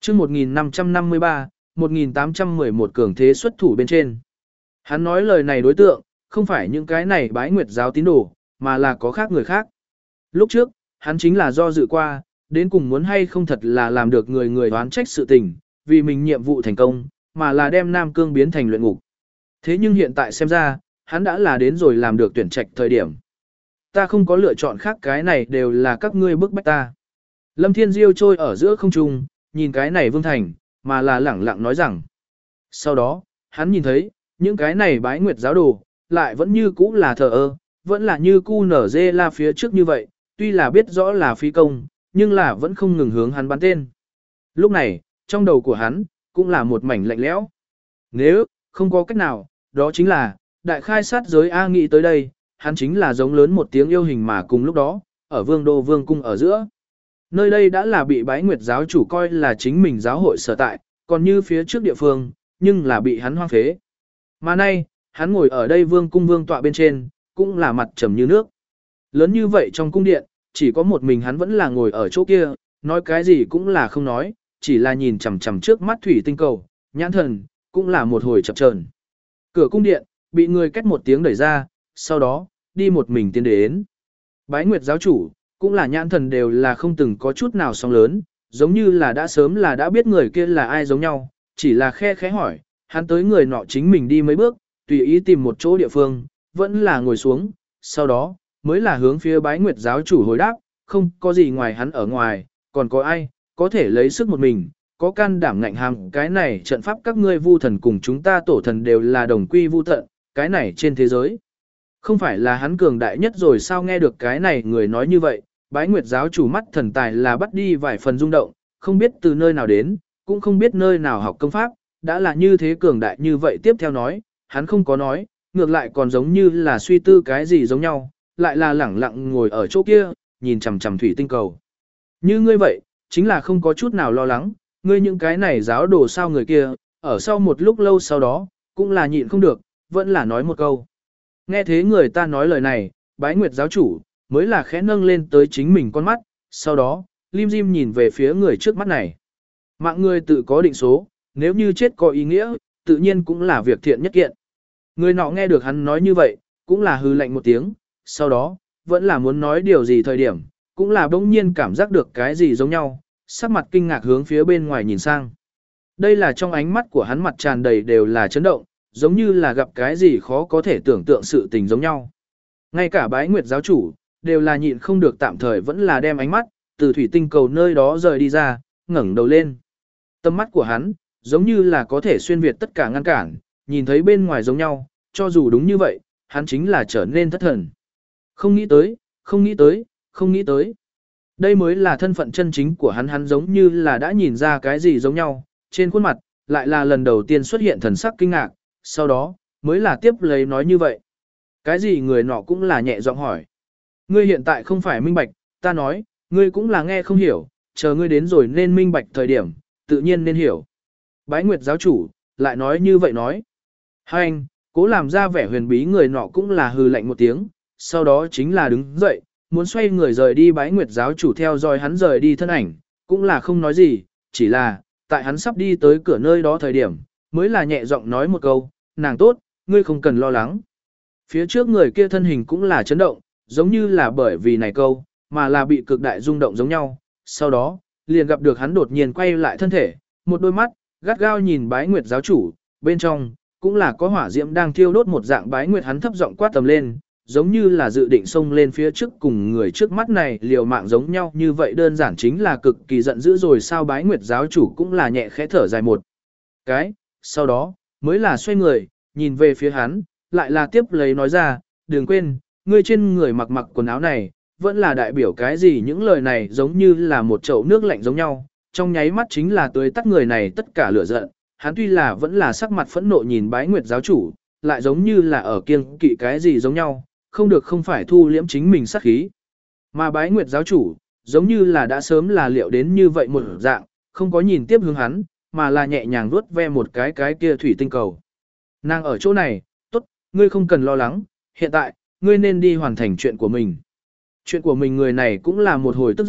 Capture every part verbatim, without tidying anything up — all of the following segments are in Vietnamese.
chương một nghìn năm trăm năm mươi ba, một nghìn tám trăm mười một cường thế xuất thủ bên trên. Hắn nói lời này đối tượng, không phải những cái này bái nguyệt giáo tín đồ, mà là có khác người khác. Lúc trước, hắn chính là do dự qua, đến cùng muốn hay không thật là làm được người người đoán trách sự tình, vì mình nhiệm vụ thành công, mà là đem Nam Cương biến thành luyện ngục. Thế nhưng hiện tại xem ra, hắn đã là đến rồi làm được tuyển trạch thời điểm. Ta không có lựa chọn khác, cái này đều là các ngươi bức bách ta. Lâm Thiên Diêu trôi ở giữa không trung, nhìn cái này Vương Thành, mà là lẳng lặng nói rằng. Sau đó, hắn nhìn thấy, những cái này bái nguyệt giáo đồ, lại vẫn như cũ là thờ ơ, vẫn là như cu nở dê la phía trước như vậy, tuy là biết rõ là phi công, nhưng là vẫn không ngừng hướng hắn bắn tên. Lúc này, trong đầu của hắn, cũng là một mảnh lạnh lẽo. Nếu, không có cách nào, đó chính là, đại khai sát giới A nghĩ tới đây, hắn chính là giống lớn một tiếng yêu hình mà cùng lúc đó, ở vương đô vương cung ở giữa. Nơi đây đã là bị bái nguyệt giáo chủ coi là chính mình giáo hội sở tại, còn như phía trước địa phương, nhưng là bị hắn hoang phế. Mà nay, hắn ngồi ở đây vương cung vương tọa bên trên, cũng là mặt trầm như nước. Lớn như vậy trong cung điện, chỉ có một mình hắn vẫn là ngồi ở chỗ kia, nói cái gì cũng là không nói, chỉ là nhìn chằm chằm trước mắt thủy tinh cầu, nhãn thần, cũng là một hồi chập chờn. Cửa cung điện, bị người két một tiếng đẩy ra, sau đó, đi một mình tiến đến. Bái nguyệt giáo chủ, cũng là nhãn thần đều là không từng có chút nào sóng lớn, giống như là đã sớm là đã biết người kia là ai giống nhau, chỉ là khe khẽ hỏi, hắn tới người nọ chính mình đi mấy bước, tùy ý tìm một chỗ địa phương, vẫn là ngồi xuống, sau đó, mới là hướng phía bái nguyệt giáo chủ hồi đáp, không có gì ngoài hắn ở ngoài, còn có ai, có thể lấy sức một mình, có can đảm ngạnh hàm, cái này trận pháp các ngươi vu thần cùng chúng ta tổ thần đều là đồng quy vu tận, cái này trên thế giới. Không phải là hắn cường đại nhất rồi sao? Nghe được cái này người nói như vậy, bái nguyệt giáo chủ mắt thần tài là bắt đi vài phần rung động, không biết từ nơi nào đến, cũng không biết nơi nào học công pháp, đã là như thế cường đại như vậy. Tiếp theo nói, hắn không có nói, ngược lại còn giống như là suy tư cái gì giống nhau, lại là lẳng lặng ngồi ở chỗ kia, nhìn chằm chằm thủy tinh cầu. Như ngươi vậy, chính là không có chút nào lo lắng, ngươi những cái này giáo đồ sao người kia, ở sau một lúc lâu sau đó, cũng là nhịn không được, vẫn là nói một câu. Nghe thế người ta nói lời này, bái nguyệt giáo chủ, mới là khẽ nâng lên tới chính mình con mắt, sau đó, lim dim nhìn về phía người trước mắt này. Mạng người tự có định số, nếu như chết có ý nghĩa, tự nhiên cũng là việc thiện nhất kiện. Người nọ nghe được hắn nói như vậy, cũng là hư lạnh một tiếng, sau đó, vẫn là muốn nói điều gì thời điểm, cũng là bỗng nhiên cảm giác được cái gì giống nhau, sắc mặt kinh ngạc hướng phía bên ngoài nhìn sang. Đây là trong ánh mắt của hắn mặt tràn đầy đều là chấn động, giống như là gặp cái gì khó có thể tưởng tượng sự tình giống nhau. Ngay cả bái nguyệt giáo chủ, đều là nhịn không được tạm thời vẫn là đem ánh mắt, từ thủy tinh cầu nơi đó rời đi ra, ngẩng đầu lên. Tâm mắt của hắn, giống như là có thể xuyên việt tất cả ngăn cản, nhìn thấy bên ngoài giống nhau, cho dù đúng như vậy, hắn chính là trở nên thất thần. Không nghĩ tới, không nghĩ tới, không nghĩ tới. Đây mới là thân phận chân chính của hắn, hắn giống như là đã nhìn ra cái gì giống nhau, trên khuôn mặt, lại là lần đầu tiên xuất hiện thần sắc kinh ngạc, sau đó, mới là tiếp lấy nói như vậy. Cái gì? Người nọ cũng là nhẹ giọng hỏi. Ngươi hiện tại không phải minh bạch, ta nói, ngươi cũng là nghe không hiểu, chờ ngươi đến rồi nên minh bạch thời điểm, tự nhiên nên hiểu. Bái nguyệt giáo chủ, lại nói như vậy nói. Hai anh, cố làm ra vẻ huyền bí, người nọ cũng là hừ lạnh một tiếng, sau đó chính là đứng dậy, muốn xoay người rời đi. Bái nguyệt giáo chủ theo dõi hắn rời đi thân ảnh, cũng là không nói gì, chỉ là, tại hắn sắp đi tới cửa nơi đó thời điểm, mới là nhẹ giọng nói một câu, nàng tốt, ngươi không cần lo lắng. Phía trước người kia thân hình cũng là chấn động, giống như là bởi vì này câu, mà là bị cực đại rung động giống nhau. Sau đó, liền gặp được hắn đột nhiên quay lại thân thể, một đôi mắt, gắt gao nhìn bái nguyệt giáo chủ, bên trong, cũng là có hỏa diễm đang thiêu đốt một dạng. Bái nguyệt hắn thấp giọng quát tầm lên, giống như là dự định xông lên phía trước cùng người trước mắt này liều mạng giống nhau, như vậy đơn giản chính là cực kỳ giận dữ rồi sao? Bái nguyệt giáo chủ cũng là nhẹ khẽ thở dài một cái, sau đó, mới là xoay người, nhìn về phía hắn, lại là tiếp lấy nói ra, đừng quên, ngươi trên người mặc mặc quần áo này, vẫn là đại biểu cái gì? Những lời này giống như là một chậu nước lạnh giống nhau, trong nháy mắt chính là tưới tắt người này tất cả lửa giận. Hắn tuy là vẫn là sắc mặt phẫn nộ nhìn bái nguyệt giáo chủ, lại giống như là ở kiêng kỵ cái gì giống nhau, không được không phải thu liễm chính mình sát khí. Mà bái nguyệt giáo chủ, giống như là đã sớm là liệu đến như vậy một dạng, không có nhìn tiếp hướng hắn, mà là nhẹ nhàng vuốt ve một cái cái kia thủy tinh cầu. Nàng ở chỗ này, tốt, ngươi không cần lo lắng, hiện tại, ngươi nên đi hoàn thành chuyện của mình. Chuyện của mình. Người này cũng là một hồi tức giận,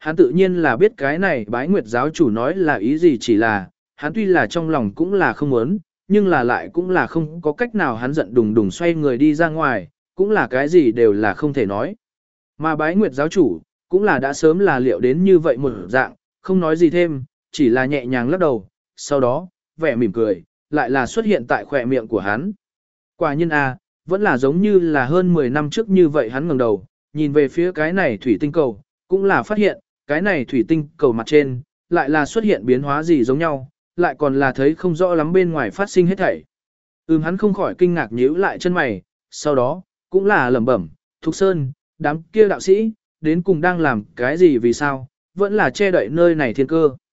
hắn tự nhiên là biết cái này bái nguyệt giáo chủ nói là ý gì, chỉ là, hắn tuy là trong lòng cũng là không muốn, nhưng là lại cũng là không có cách nào, hắn giận đùng đùng xoay người đi ra ngoài, cũng là cái gì đều là không thể nói. Mà bái nguyệt giáo chủ, cũng là đã sớm là liệu đến như vậy một dạng, không nói gì thêm, chỉ là nhẹ nhàng lắc đầu, sau đó, vẻ mỉm cười, lại là xuất hiện tại khỏe miệng của hắn. Quả nhiên a, vẫn là giống như là hơn mười năm trước như vậy, hắn ngẩng đầu, nhìn về phía cái này thủy tinh cầu, cũng là phát hiện, cái này thủy tinh cầu mặt trên, lại là xuất hiện biến hóa gì giống nhau, lại còn là thấy không rõ lắm bên ngoài phát sinh hết thảy. Ừm, hắn không khỏi kinh ngạc nhíu lại chân mày, sau đó, cũng là lẩm bẩm, Thục Sơn, đám kia đạo sĩ, đến cùng đang làm cái gì vì sao, vẫn là che đậy nơi này thiên cơ.